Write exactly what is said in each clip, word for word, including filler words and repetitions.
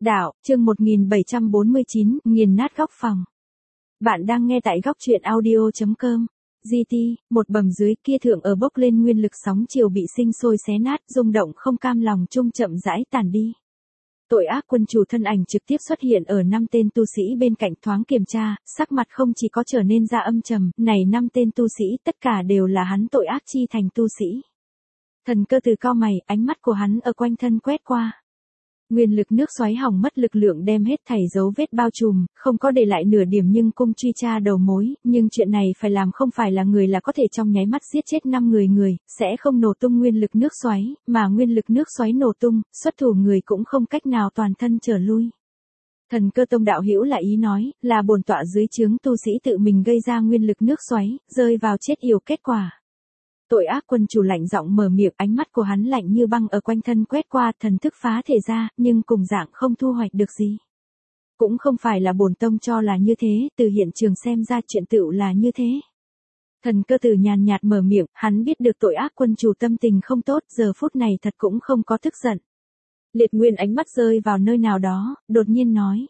Đạo, chương một nghìn bảy trăm bốn mươi chín, nghiền nát góc phòng. Bạn đang nghe tại góc truyện audio chấm com. giê tê, một bầm dưới kia thượng ở bốc lên nguyên lực sóng chiều bị sinh sôi xé nát, rung động không cam lòng chung chậm rãi tàn đi. Tội ác quân chủ thân ảnh trực tiếp xuất hiện ở năm tên tu sĩ bên cạnh thoáng kiểm tra, sắc mặt không chỉ có trở nên ra âm trầm, này năm tên tu sĩ tất cả đều là hắn tội ác chi thành tu sĩ. Thần Cơ Từ cau mày, ánh mắt của hắn ở quanh thân quét qua. Nguyên lực nước xoáy hỏng mất lực lượng đem hết thảy dấu vết bao trùm, không có để lại nửa điểm nhưng cung truy tra đầu mối, nhưng chuyện này phải làm không phải là người là có thể trong nháy mắt giết chết năm người người, sẽ không nổ tung nguyên lực nước xoáy, mà nguyên lực nước xoáy nổ tung, xuất thủ người cũng không cách nào toàn thân trở lui. Thần Cơ Tông đạo hữu là ý nói, là bổn tọa dưới trướng tu sĩ tự mình gây ra nguyên lực nước xoáy, rơi vào chết yểu kết quả. Tội ác quân chủ lạnh giọng mở miệng, ánh mắt của hắn lạnh như băng ở quanh thân quét qua, thần thức phá thể ra, nhưng cùng dạng không thu hoạch được gì. Cũng không phải là bổn tông cho là như thế, từ hiện trường xem ra chuyện tựu là như thế. Thần Cơ Từ nhàn nhạt mở miệng, hắn biết được tội ác quân chủ tâm tình không tốt, giờ phút này thật cũng không có tức giận. Liệt Nguyên ánh mắt rơi vào nơi nào đó, đột nhiên nói.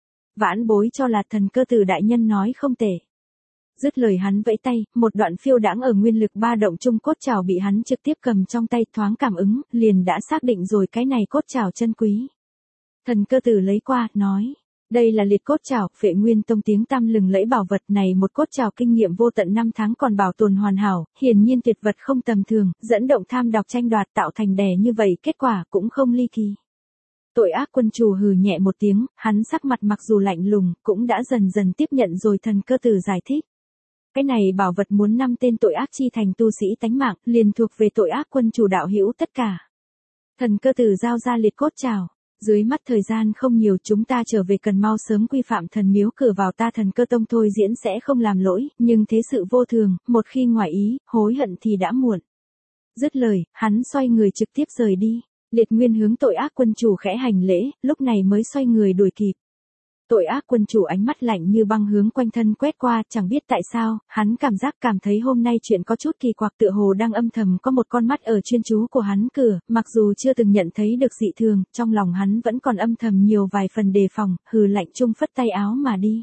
Vãn bối cho là Thần Cơ Từ đại nhân nói không tệ. Dứt lời hắn vẫy tay, một đoạn phiêu đãng ở nguyên lực ba động trung cốt trảo bị hắn trực tiếp cầm trong tay, thoáng cảm ứng, liền đã xác định rồi cái này cốt trảo chân quý. Thần Cơ Từ lấy qua, nói, đây là liệt cốt trảo, Phệ Nguyên Tông tiếng tăm lừng lẫy bảo vật này, một cốt trảo kinh nghiệm vô tận năm tháng còn bảo tồn hoàn hảo, hiển nhiên tuyệt vật không tầm thường, dẫn động tham đọc tranh đoạt tạo thành đè như vậy, kết quả cũng không ly kỳ. Tội ác quân chủ hừ nhẹ một tiếng, hắn sắc mặt mặc dù lạnh lùng, cũng đã dần dần tiếp nhận rồi. Thần Cơ Từ giải thích. Cái này bảo vật muốn năm tên tội ác chi thành tu sĩ tánh mạng, liền thuộc về tội ác quân chủ đạo hữu tất cả. Thần Cơ Từ giao ra liệt cốt trảo. Dưới mắt thời gian không nhiều, chúng ta trở về cần mau sớm quy phạm thần miếu cửa vào, ta Thần Cơ Tông thôi diễn sẽ không làm lỗi, nhưng thế sự vô thường, một khi ngoài ý, hối hận thì đã muộn. Dứt lời, hắn xoay người trực tiếp rời đi. Liệt Nguyên hướng tội ác quân chủ khẽ hành lễ, lúc này mới xoay người đuổi kịp. Tội ác quân chủ ánh mắt lạnh như băng hướng quanh thân quét qua, chẳng biết tại sao, hắn cảm giác cảm thấy hôm nay chuyện có chút kỳ quặc, tựa hồ đang âm thầm có một con mắt ở chuyên chú của hắn cửa, mặc dù chưa từng nhận thấy được dị thường, trong lòng hắn vẫn còn âm thầm nhiều vài phần đề phòng, hừ lạnh chung phất tay áo mà đi.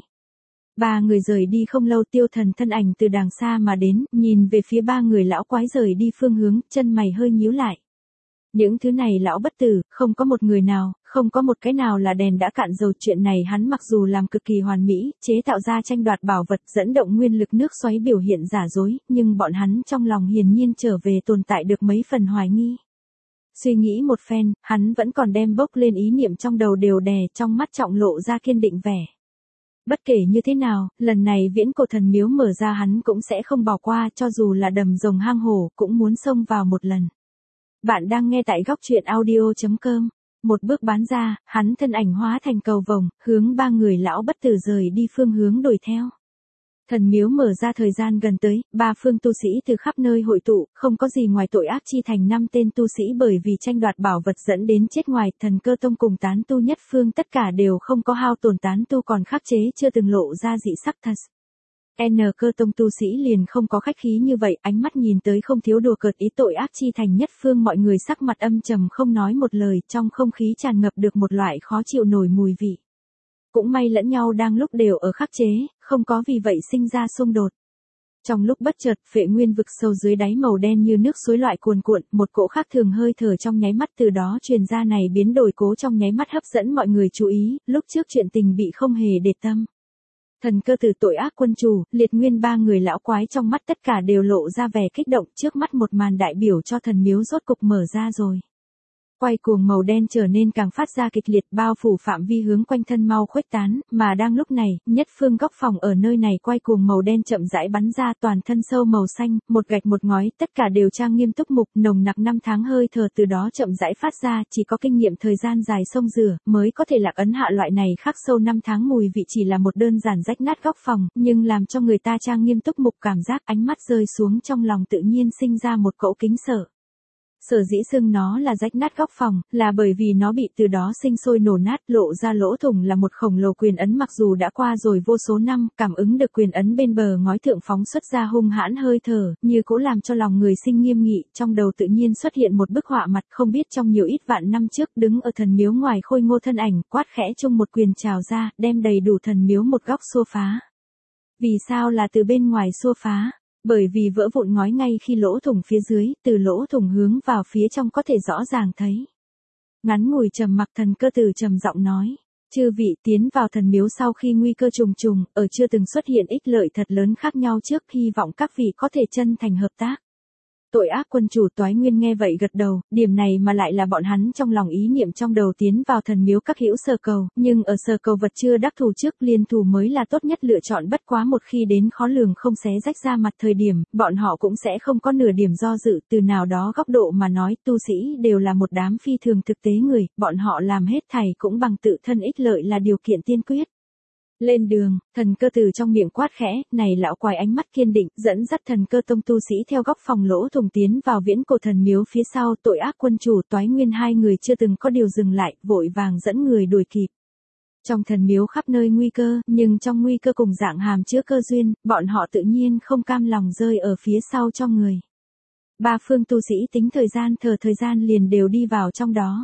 Ba người rời đi không lâu, Tiêu Thần thân ảnh từ đàng xa mà đến, nhìn về phía ba người lão quái rời đi phương hướng, chân mày hơi nhíu lại. Những thứ này lão bất tử, không có một người nào, không có một cái nào là đèn đã cạn dầu. Chuyện này hắn mặc dù làm cực kỳ hoàn mỹ, chế tạo ra tranh đoạt bảo vật dẫn động nguyên lực nước xoáy biểu hiện giả dối, nhưng bọn hắn trong lòng hiển nhiên trở về tồn tại được mấy phần hoài nghi. Suy nghĩ một phen, hắn vẫn còn đem bốc lên ý niệm trong đầu đều đè, trong mắt trọng lộ ra kiên định vẻ. Bất kể như thế nào, lần này viễn cổ thần miếu mở ra hắn cũng sẽ không bỏ qua, cho dù là đầm rồng hang hổ cũng muốn xông vào một lần. Bạn đang nghe tại góc truyện audio chấm com. Một bước bán ra, hắn thân ảnh hóa thành cầu vồng, hướng ba người lão bất tử rời đi phương hướng đuổi theo. Thần miếu mở ra thời gian gần tới, ba phương tu sĩ từ khắp nơi hội tụ, không có gì ngoài tội ác chi thành năm tên tu sĩ bởi vì tranh đoạt bảo vật dẫn đến chết ngoài. Thần Cơ Tông cùng tán tu nhất phương tất cả đều không có hao tổn, tán tu còn khắc chế chưa từng lộ ra dị sắc thật. N Cơ Tông tu sĩ liền không có khách khí như vậy, ánh mắt nhìn tới không thiếu đùa cợt ý tội ác chi thành nhất phương, mọi người sắc mặt âm trầm không nói một lời, trong không khí tràn ngập được một loại khó chịu nổi mùi vị. Cũng may lẫn nhau đang lúc đều ở khắc chế, không có vì vậy sinh ra xung đột. Trong lúc bất chợt, Phệ Nguyên vực sâu dưới đáy màu đen như nước suối loại cuồn cuộn, một cỗ khác thường hơi thở trong nháy mắt từ đó truyền ra, này biến đổi cố trong nháy mắt hấp dẫn mọi người chú ý, lúc trước chuyện tình bị không hề để tâm. Thần Cơ Từ, tội ác quân chủ, Liệt Nguyên ba người lão quái trong mắt tất cả đều lộ ra vẻ kích động, trước mắt một màn đại biểu cho thần miếu rốt cục mở ra rồi. Quay cuồng màu đen trở nên càng phát ra kịch liệt, bao phủ phạm vi hướng quanh thân mau khuếch tán, mà đang lúc này, nhất phương góc phòng ở nơi này quay cuồng màu đen chậm rãi bắn ra, toàn thân sâu màu xanh, một gạch một ngói, tất cả đều trang nghiêm túc mục, nồng nặc năm tháng hơi thở từ đó chậm rãi phát ra, chỉ có kinh nghiệm thời gian dài xông rửa, mới có thể lạc ấn hạ loại này khắc sâu năm tháng mùi vị. Chỉ là một đơn giản rách nát góc phòng, nhưng làm cho người ta trang nghiêm túc mục cảm giác, ánh mắt rơi xuống trong lòng tự nhiên sinh ra một cỗ kính sợ. Sở dĩ xưng nó là rách nát góc phòng, là bởi vì nó bị từ đó sinh sôi nổ nát, lộ ra lỗ thủng là một khổng lồ quyền ấn mặc dù đã qua rồi vô số năm, cảm ứng được quyền ấn bên bờ ngói thượng phóng xuất ra hung hãn hơi thở, như cố làm cho lòng người sinh nghiêm nghị, trong đầu tự nhiên xuất hiện một bức họa mặt không biết trong nhiều ít vạn năm trước đứng ở thần miếu ngoài khôi ngô thân ảnh, quát khẽ chung một quyền trào ra, đem đầy đủ thần miếu một góc xô phá. Vì sao là từ bên ngoài xô phá? Bởi vì vỡ vụn ngói ngay khi lỗ thủng phía dưới, từ lỗ thủng hướng vào phía trong có thể rõ ràng thấy. Ngắn ngủi trầm mặc thần cơ tử trầm giọng nói. Chư vị tiến vào thần miếu sau khi nguy cơ trùng trùng, ở chưa từng xuất hiện ích lợi thật lớn khác nhau trước, hy vọng các vị có thể chân thành hợp tác. Tội ác quân chủ Toái Nguyên nghe vậy gật đầu, điểm này mà lại là bọn hắn trong lòng ý niệm trong đầu tiến vào thần miếu các hữu sở cầu, nhưng ở sở cầu vật chưa đắc thủ trước liên thủ mới là tốt nhất lựa chọn, bất quá một khi đến khó lường không xé rách ra mặt thời điểm, bọn họ cũng sẽ không có nửa điểm do dự, từ nào đó góc độ mà nói, tu sĩ đều là một đám phi thường thực tế người, bọn họ làm hết thảy cũng bằng tự thân ích lợi là điều kiện tiên quyết. Lên đường, thần cơ từ trong miệng quát khẽ, này lão quái ánh mắt kiên định, dẫn dắt thần cơ tông tu sĩ theo góc phòng lỗ thủng tiến vào viễn cổ thần miếu phía sau, tội ác quân chủ Toái Nguyên hai người chưa từng có điều dừng lại, vội vàng dẫn người đuổi kịp. Trong thần miếu khắp nơi nguy cơ, nhưng trong nguy cơ cùng dạng hàm chứa cơ duyên, bọn họ tự nhiên không cam lòng rơi ở phía sau cho người. Ba phương tu sĩ tính thời gian thờ thời gian liền đều đi vào trong đó.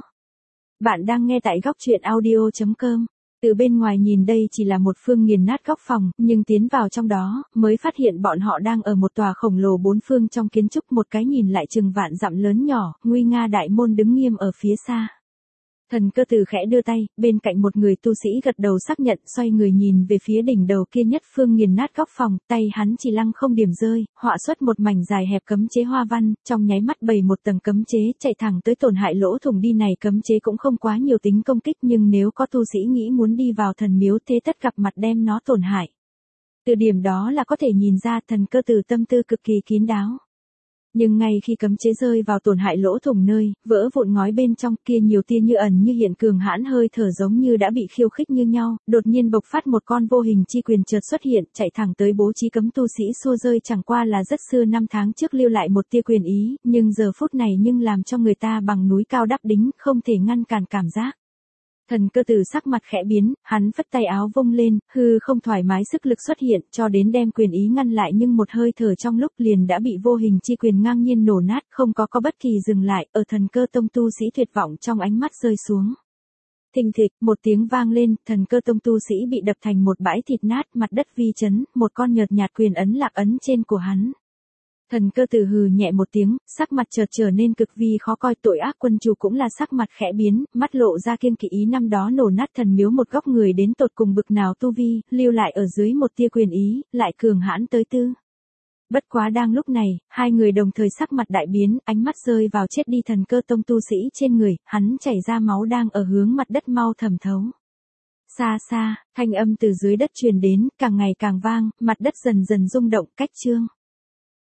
Bạn đang nghe tại góc truyện audio chấm com. Từ bên ngoài nhìn đây chỉ là một phương nghiền nát góc phòng, nhưng tiến vào trong đó, mới phát hiện bọn họ đang ở một tòa khổng lồ bốn phương trong kiến trúc, một cái nhìn lại chừng vạn dặm lớn nhỏ, nguy nga đại môn đứng nghiêm ở phía xa. Thần cơ từ khẽ đưa tay, bên cạnh một người tu sĩ gật đầu xác nhận, xoay người nhìn về phía đỉnh đầu kia nhất phương nghiền nát góc phòng, tay hắn chỉ lăng không điểm rơi, họa xuất một mảnh dài hẹp cấm chế hoa văn, trong nháy mắt bày một tầng cấm chế, chạy thẳng tới tổn hại lỗ thủng đi này cấm chế cũng không quá nhiều tính công kích, nhưng nếu có tu sĩ nghĩ muốn đi vào thần miếu thế tất gặp mặt đem nó tổn hại. Từ điểm đó là có thể nhìn ra thần cơ từ tâm tư cực kỳ kín đáo. Nhưng ngay khi cấm chế rơi vào tổn hại lỗ thủng nơi, vỡ vụn ngói bên trong kia nhiều tia như ẩn như hiện cường hãn hơi thở giống như đã bị khiêu khích như nhau, đột nhiên bộc phát một con vô hình chi quyền chợt xuất hiện, chạy thẳng tới bố trí cấm tu sĩ xua rơi chẳng qua là rất xưa năm tháng trước lưu lại một tia quyền ý, nhưng giờ phút này nhưng làm cho người ta bằng núi cao đắp đính, không thể ngăn cản cảm giác. Thần cơ tử sắc mặt khẽ biến, hắn phất tay áo vung lên, hư không thoải mái sức lực xuất hiện, cho đến đem quyền ý ngăn lại nhưng một hơi thở trong lúc liền đã bị vô hình chi quyền ngang nhiên nổ nát, không có có bất kỳ dừng lại, ở thần cơ tông tu sĩ tuyệt vọng trong ánh mắt rơi xuống. Thình thịch, một tiếng vang lên, thần cơ tông tu sĩ bị đập thành một bãi thịt nát, mặt đất vi chấn, một con nhợt nhạt quyền ấn lạc ấn trên của hắn. Thần cơ tử hừ nhẹ một tiếng, sắc mặt chợt trở nên cực vi khó coi, tội ác quân chủ cũng là sắc mặt khẽ biến, mắt lộ ra kiên kỵ ý năm đó nổ nát thần miếu một góc người đến tột cùng bực nào tu vi, lưu lại ở dưới một tia quyền ý, lại cường hãn tới tư. Bất quá đang lúc này, hai người đồng thời sắc mặt đại biến, ánh mắt rơi vào chết đi thần cơ tông tu sĩ trên người, hắn chảy ra máu đang ở hướng mặt đất mau thẩm thấu. Xa xa, thanh âm từ dưới đất truyền đến, càng ngày càng vang, mặt đất dần dần rung động, cách trương.